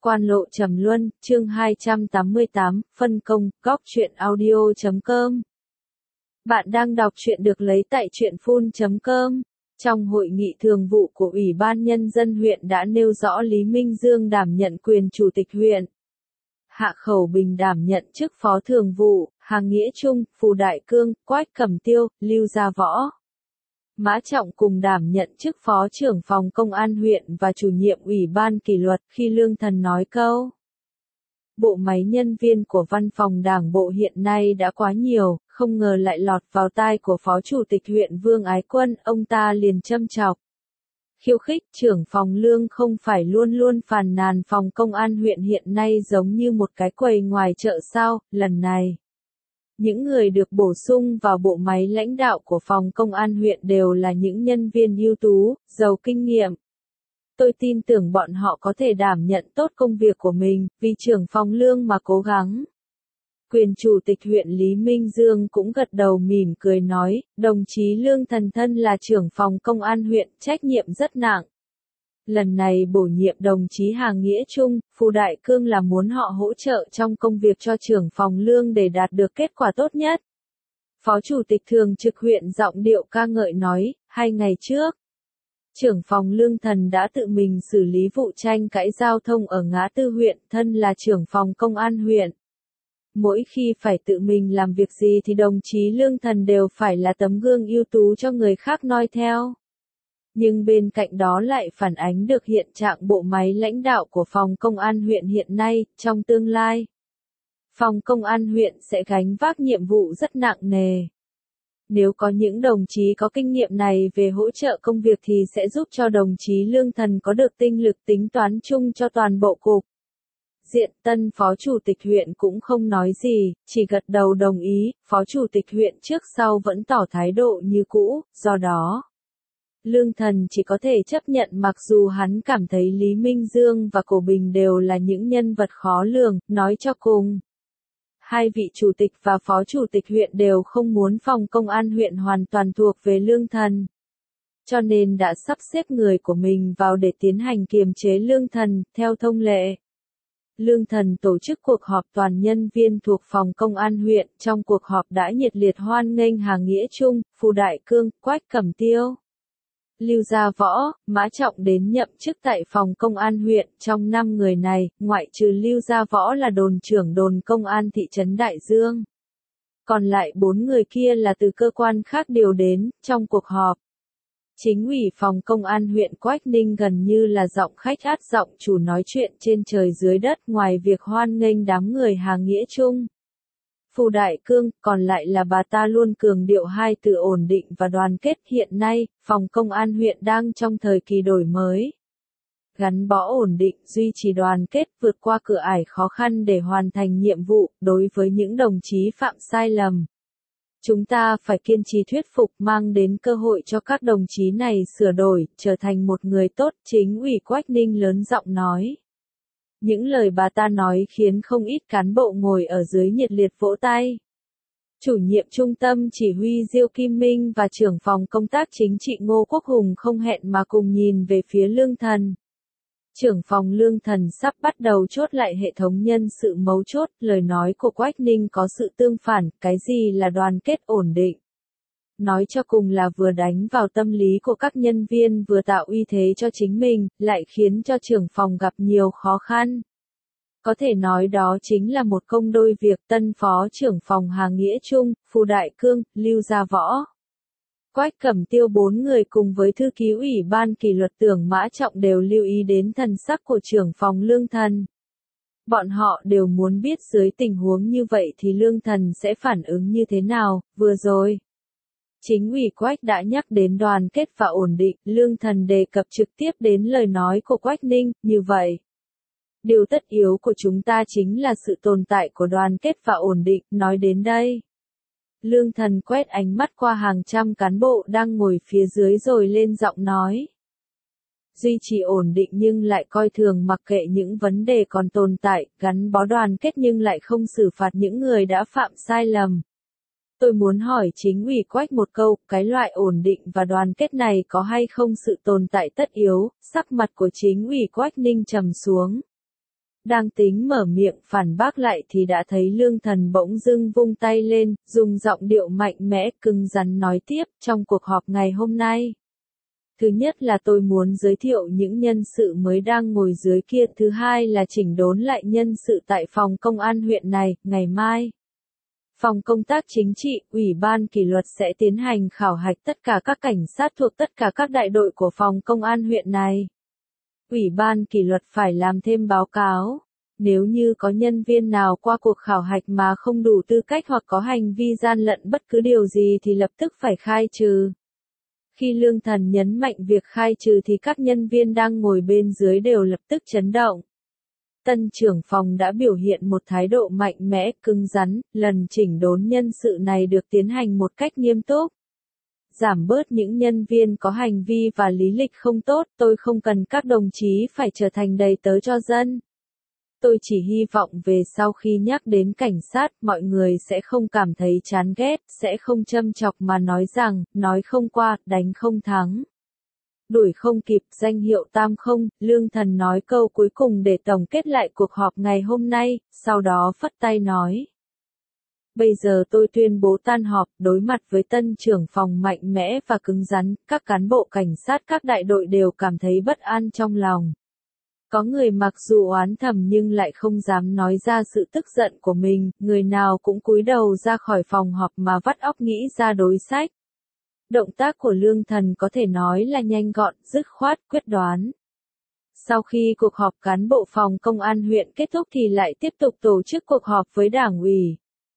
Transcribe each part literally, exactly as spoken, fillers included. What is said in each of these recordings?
Quan lộ trầm luân, chương hai trăm tám mươi tám, phân công, góc truyện audio chấm com. Bạn đang đọc truyện được lấy tại truyện phun chấm com. Trong hội nghị thường vụ của Ủy ban Nhân dân huyện đã nêu rõ Lý Minh Dương đảm nhận quyền chủ tịch huyện. Hạ Khẩu Bình đảm nhận chức phó thường vụ, Hàng Nghĩa Trung, Phù Đại Cương, Quách Cẩm Tiêu, Lưu Gia Võ. Mã Trọng cùng đảm nhận chức phó trưởng phòng công an huyện và chủ nhiệm ủy ban kỷ luật. Khi Lương Thần nói câu bộ máy nhân viên của văn phòng đảng bộ hiện nay đã quá nhiều, không ngờ lại lọt vào tai của phó chủ tịch huyện Vương Ái Quân, ông ta liền châm chọc. Khiêu khích, trưởng phòng Lương không phải luôn luôn phàn nàn phòng công an huyện hiện nay giống như một cái quầy ngoài chợ sao, lần này. Những người được bổ sung vào bộ máy lãnh đạo của phòng công an huyện đều là những nhân viên ưu tú, giàu kinh nghiệm. Tôi tin tưởng bọn họ có thể đảm nhận tốt công việc của mình, vì trưởng phòng Lương mà cố gắng. Quyền chủ tịch huyện Lý Minh Dương cũng gật đầu mỉm cười nói, đồng chí Lương Thần thân là trưởng phòng công an huyện, trách nhiệm rất nặng. Lần này bổ nhiệm đồng chí Hàng Nghĩa Trung, Phù Đại Cương là muốn họ hỗ trợ trong công việc cho trưởng phòng Lương để đạt được kết quả tốt nhất. Phó Chủ tịch Thường trực huyện giọng điệu ca ngợi nói, hai ngày trước, trưởng phòng Lương Thần đã tự mình xử lý vụ tranh cãi giao thông ở ngã tư huyện, thân là trưởng phòng công an huyện. Mỗi khi phải tự mình làm việc gì thì đồng chí Lương Thần đều phải là tấm gương ưu tú cho người khác noi theo. Nhưng bên cạnh đó lại phản ánh được hiện trạng bộ máy lãnh đạo của phòng công an huyện hiện nay, trong tương lai. Phòng công an huyện sẽ gánh vác nhiệm vụ rất nặng nề. Nếu có những đồng chí có kinh nghiệm này về hỗ trợ công việc thì sẽ giúp cho đồng chí Lương Thần có được tinh lực tính toán chung cho toàn bộ cục. Diện tân phó chủ tịch huyện cũng không nói gì, chỉ gật đầu đồng ý, phó chủ tịch huyện trước sau vẫn tỏ thái độ như cũ, do đó. Lương Thần chỉ có thể chấp nhận mặc dù hắn cảm thấy Lý Minh Dương và Cổ Bình đều là những nhân vật khó lường, nói cho cùng. Hai vị chủ tịch và phó chủ tịch huyện đều không muốn phòng công an huyện hoàn toàn thuộc về Lương Thần. Cho nên đã sắp xếp người của mình vào để tiến hành kiềm chế Lương Thần, theo thông lệ. Lương Thần tổ chức cuộc họp toàn nhân viên thuộc phòng công an huyện, trong cuộc họp đã nhiệt liệt hoan nghênh Hàng Nghĩa Trung, Phù Đại Cương, Quách Cẩm Tiêu, Lưu Gia Võ, Mã Trọng đến nhậm chức tại phòng công an huyện. Trong năm người này, ngoại trừ Lưu Gia Võ là đồn trưởng đồn công an thị trấn Đại Dương. Còn lại bốn người kia là từ cơ quan khác điều đến, trong cuộc họp. Chính ủy phòng công an huyện Quách Ninh gần như là giọng khách át giọng chủ nói chuyện trên trời dưới đất ngoài việc hoan nghênh đám người Hàng Nghĩa Trung, Phù Đại Cương, còn lại là bà ta luôn cường điệu hai từ ổn định và đoàn kết. Hiện nay, phòng công an huyện đang trong thời kỳ đổi mới. Gắn bó ổn định, duy trì đoàn kết, vượt qua cửa ải khó khăn để hoàn thành nhiệm vụ, đối với những đồng chí phạm sai lầm. Chúng ta phải kiên trì thuyết phục mang đến cơ hội cho các đồng chí này sửa đổi, trở thành một người tốt, chính ủy Quách Ninh lớn giọng nói. Những lời bà ta nói khiến không ít cán bộ ngồi ở dưới nhiệt liệt vỗ tay. Chủ nhiệm trung tâm chỉ huy Diêu Kim Minh và trưởng phòng công tác chính trị Ngô Quốc Hùng không hẹn mà cùng nhìn về phía Lương Thần. Trưởng phòng Lương Thần sắp bắt đầu chốt lại hệ thống nhân sự mấu chốt, lời nói của Quách Ninh có sự tương phản, cái gì là đoàn kết ổn định. Nói cho cùng là vừa đánh vào tâm lý của các nhân viên vừa tạo uy thế cho chính mình, lại khiến cho trưởng phòng gặp nhiều khó khăn. Có thể nói đó chính là một công đôi việc. Tân phó trưởng phòng Hàng Nghĩa Trung, Phù Đại Cương, Lưu Gia Võ, Quách Cẩm Tiêu bốn người cùng với thư ký ủy ban kỷ luật Tưởng Mã Trọng đều lưu ý đến thần sắc của trưởng phòng Lương Thần. Bọn họ đều muốn biết dưới tình huống như vậy thì Lương Thần sẽ phản ứng như thế nào. Vừa rồi, chính ủy Quách đã nhắc đến đoàn kết và ổn định, Lương Thần đề cập trực tiếp đến lời nói của Quách Ninh, như vậy. Điều tất yếu của chúng ta chính là sự tồn tại của đoàn kết và ổn định, nói đến đây. Lương Thần quét ánh mắt qua hàng trăm cán bộ đang ngồi phía dưới rồi lên giọng nói. Duy trì ổn định nhưng lại coi thường mặc kệ những vấn đề còn tồn tại, gắn bó đoàn kết nhưng lại không xử phạt những người đã phạm sai lầm. Tôi muốn hỏi chính ủy Quách một câu, cái loại ổn định và đoàn kết này có hay không sự tồn tại tất yếu? Sắc mặt của chính ủy Quách Ninh trầm xuống. Đang tính mở miệng phản bác lại thì đã thấy Lương Thần bỗng dưng vung tay lên, dùng giọng điệu mạnh mẽ cứng rắn nói tiếp, trong cuộc họp ngày hôm nay. Thứ nhất là tôi muốn giới thiệu những nhân sự mới đang ngồi dưới kia, thứ hai là chỉnh đốn lại nhân sự tại phòng công an huyện này, ngày mai. Phòng công tác chính trị, Ủy ban kỷ luật sẽ tiến hành khảo hạch tất cả các cảnh sát thuộc tất cả các đại đội của phòng công an huyện này. Ủy ban kỷ luật phải làm thêm báo cáo. Nếu như có nhân viên nào qua cuộc khảo hạch mà không đủ tư cách hoặc có hành vi gian lận bất cứ điều gì thì lập tức phải khai trừ. Khi Lương Thần nhấn mạnh việc khai trừ thì các nhân viên đang ngồi bên dưới đều lập tức chấn động. Tân trưởng phòng đã biểu hiện một thái độ mạnh mẽ, cứng rắn, lần chỉnh đốn nhân sự này được tiến hành một cách nghiêm túc. Giảm bớt những nhân viên có hành vi và lý lịch không tốt, tôi không cần các đồng chí phải trở thành đầy tớ cho dân. Tôi chỉ hy vọng về sau khi nhắc đến cảnh sát, mọi người sẽ không cảm thấy chán ghét, sẽ không châm chọc mà nói rằng, nói không qua, đánh không thắng. Đuổi không kịp, danh hiệu tam không, Lương Thần nói câu cuối cùng để tổng kết lại cuộc họp ngày hôm nay, sau đó phất tay nói. Bây giờ tôi tuyên bố tan họp, đối mặt với tân trưởng phòng mạnh mẽ và cứng rắn, các cán bộ cảnh sát các đại đội đều cảm thấy bất an trong lòng. Có người mặc dù oán thầm nhưng lại không dám nói ra sự tức giận của mình, người nào cũng cúi đầu ra khỏi phòng họp mà vắt óc nghĩ ra đối sách. Động tác của Lương Thần có thể nói là nhanh gọn, dứt khoát, quyết đoán. Sau khi cuộc họp cán bộ phòng công an huyện kết thúc thì lại tiếp tục tổ chức cuộc họp với đảng ủy.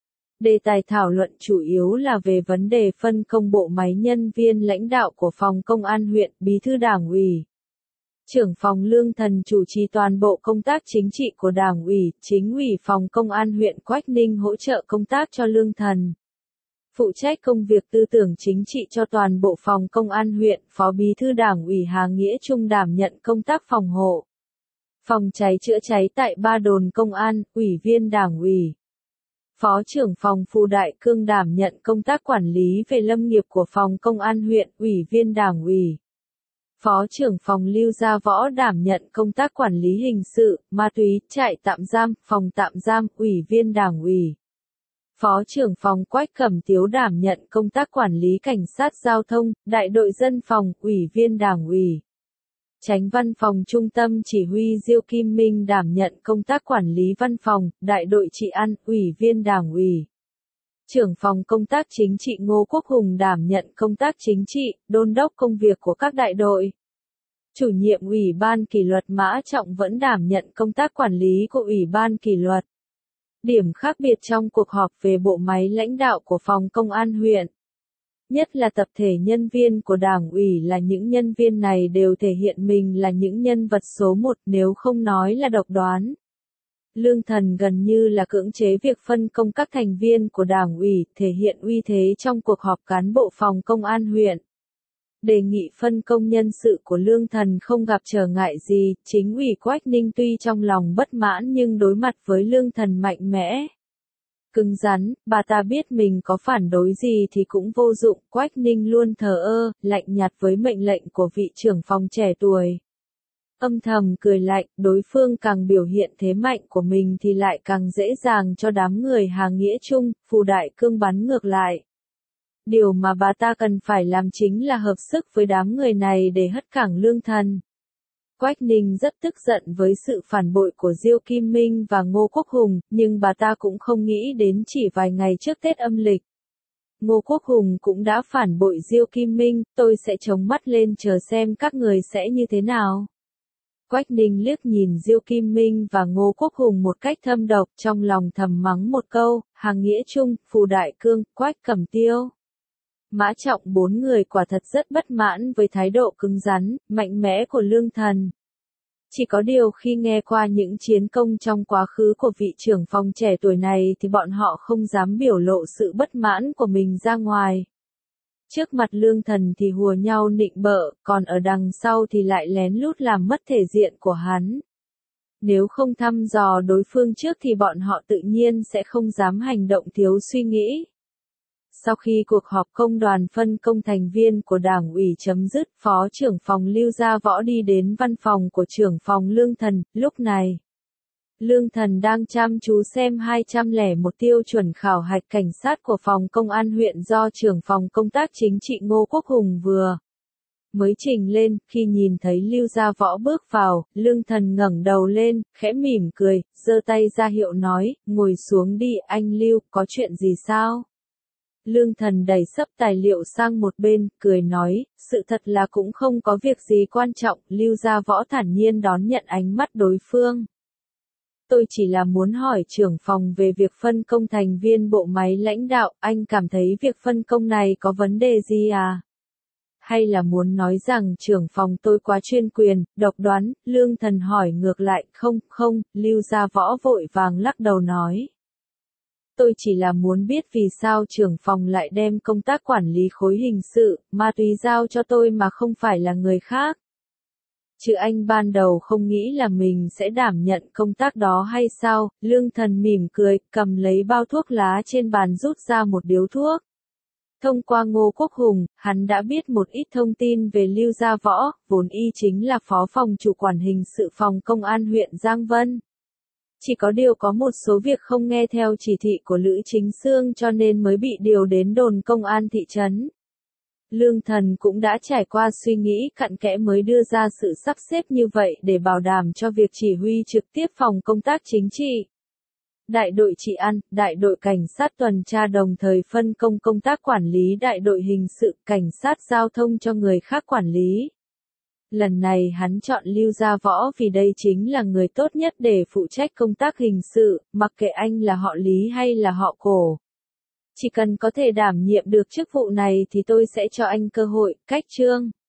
Đề tài thảo luận chủ yếu là về vấn đề phân công bộ máy nhân viên lãnh đạo của phòng công an huyện, bí thư đảng ủy. Trưởng phòng Lương Thần chủ trì toàn bộ công tác chính trị của đảng ủy, chính ủy phòng công an huyện Quách Ninh hỗ trợ công tác cho Lương Thần. Phụ trách công việc tư tưởng chính trị cho toàn bộ phòng công an huyện, phó bí thư đảng ủy Hà Nghĩa Trung đảm nhận công tác phòng hộ. Phòng cháy chữa cháy tại ba đồn công an, ủy viên đảng ủy. Phó trưởng phòng Phù Đại Cương đảm nhận công tác quản lý về lâm nghiệp của phòng công an huyện, ủy viên đảng ủy. Phó trưởng phòng Lưu Gia Võ đảm nhận công tác quản lý hình sự, ma túy, trại tạm giam, phòng tạm giam, ủy viên đảng ủy. Phó trưởng phòng Quách Cẩm Tiếu đảm nhận công tác quản lý cảnh sát giao thông, đại đội dân phòng, ủy viên đảng ủy. Chánh văn phòng trung tâm chỉ huy Diêu Kim Minh đảm nhận công tác quản lý văn phòng, đại đội trị an, ủy viên đảng ủy. Trưởng phòng công tác chính trị Ngô Quốc Hùng đảm nhận công tác chính trị, đôn đốc công việc của các đại đội. Chủ nhiệm Ủy ban kỷ luật Mã Trọng vẫn đảm nhận công tác quản lý của Ủy ban kỷ luật. Điểm khác biệt trong cuộc họp về bộ máy lãnh đạo của phòng công an huyện. Nhất là tập thể nhân viên của đảng ủy là những nhân viên này đều thể hiện mình là những nhân vật số một nếu không nói là độc đoán. Lương Thần gần như là cưỡng chế việc phân công các thành viên của đảng ủy, thể hiện uy thế trong cuộc họp cán bộ phòng công an huyện. Đề nghị phân công nhân sự của Lương Thần không gặp trở ngại gì, chính ủy Quách Ninh tuy trong lòng bất mãn nhưng đối mặt với Lương Thần mạnh mẽ. Cứng rắn, bà ta biết mình có phản đối gì thì cũng vô dụng, Quách Ninh luôn thờ ơ, lạnh nhạt với mệnh lệnh của vị trưởng phòng trẻ tuổi. Âm thầm cười lạnh, đối phương càng biểu hiện thế mạnh của mình thì lại càng dễ dàng cho đám người Hà Nghĩa Trung, Phù Đại Cương bắn ngược lại. Điều mà bà ta cần phải làm chính là hợp sức với đám người này để hất cẳng Lương Thần. Quách Ninh rất tức giận với sự phản bội của Diêu Kim Minh và Ngô Quốc Hùng, nhưng bà ta cũng không nghĩ đến chỉ vài ngày trước Tết âm lịch. Ngô Quốc Hùng cũng đã phản bội Diêu Kim Minh, tôi sẽ chống mắt lên chờ xem các người sẽ như thế nào. Quách Ninh liếc nhìn Diêu Kim Minh và Ngô Quốc Hùng một cách thâm độc, trong lòng thầm mắng một câu, Hà Nghĩa Trung, Phù Đại Cương, Quách Cẩm Tiêu. Mã Trọng bốn người quả thật rất bất mãn với thái độ cứng rắn, mạnh mẽ của Lương Thần. Chỉ có điều khi nghe qua những chiến công trong quá khứ của vị trưởng phòng trẻ tuổi này thì bọn họ không dám biểu lộ sự bất mãn của mình ra ngoài. Trước mặt Lương Thần thì hùa nhau nịnh bợ, còn ở đằng sau thì lại lén lút làm mất thể diện của hắn. Nếu không thăm dò đối phương trước thì bọn họ tự nhiên sẽ không dám hành động thiếu suy nghĩ. Sau khi cuộc họp công đoàn phân công thành viên của đảng ủy chấm dứt, Phó trưởng phòng Lưu Gia Võ đi đến văn phòng của trưởng phòng Lương Thần, lúc này. Lương Thần đang chăm chú xem hai trăm lẻ một tiêu chuẩn khảo hạch cảnh sát của phòng công an huyện do trưởng phòng công tác chính trị Ngô Quốc Hùng vừa mới trình lên. Khi nhìn thấy Lưu Gia Võ bước vào, Lương Thần ngẩng đầu lên, khẽ mỉm cười, giơ tay ra hiệu nói, ngồi xuống đi anh Lưu, có chuyện gì sao? Lương Thần đẩy sấp tài liệu sang một bên, cười nói, sự thật là cũng không có việc gì quan trọng. Lưu Gia Võ thản nhiên đón nhận ánh mắt đối phương. Tôi chỉ là muốn hỏi trưởng phòng về việc phân công thành viên bộ máy lãnh đạo, anh cảm thấy việc phân công này có vấn đề gì à? Hay là muốn nói rằng trưởng phòng tôi quá chuyên quyền, độc đoán? Lương Thần hỏi ngược lại, không, không, Lưu Gia Võ vội vàng lắc đầu nói. Tôi chỉ là muốn biết vì sao trưởng phòng lại đem công tác quản lý khối hình sự, ma túy giao cho tôi mà không phải là người khác. Chứ anh ban đầu không nghĩ là mình sẽ đảm nhận công tác đó hay sao? Lương Thần mỉm cười, cầm lấy bao thuốc lá trên bàn rút ra một điếu thuốc. Thông qua Ngô Quốc Hùng, hắn đã biết một ít thông tin về Lưu Gia Võ, vốn y chính là phó phòng chủ quản hình sự phòng công an huyện Giang Vân. Chỉ có điều có một số việc không nghe theo chỉ thị của Lữ Chính Xương cho nên mới bị điều đến đồn công an thị trấn. Lương Thần cũng đã trải qua suy nghĩ cặn kẽ mới đưa ra sự sắp xếp như vậy để bảo đảm cho việc chỉ huy trực tiếp phòng công tác chính trị. Đại đội trị an, đại đội cảnh sát tuần tra đồng thời phân công công tác quản lý đại đội hình sự, cảnh sát giao thông cho người khác quản lý. Lần này hắn chọn Lưu Gia Võ vì đây chính là người tốt nhất để phụ trách công tác hình sự, mặc kệ anh là họ Lý hay là họ Cổ. Chỉ cần có thể đảm nhiệm được chức vụ này thì tôi sẽ cho anh cơ hội. Cách chương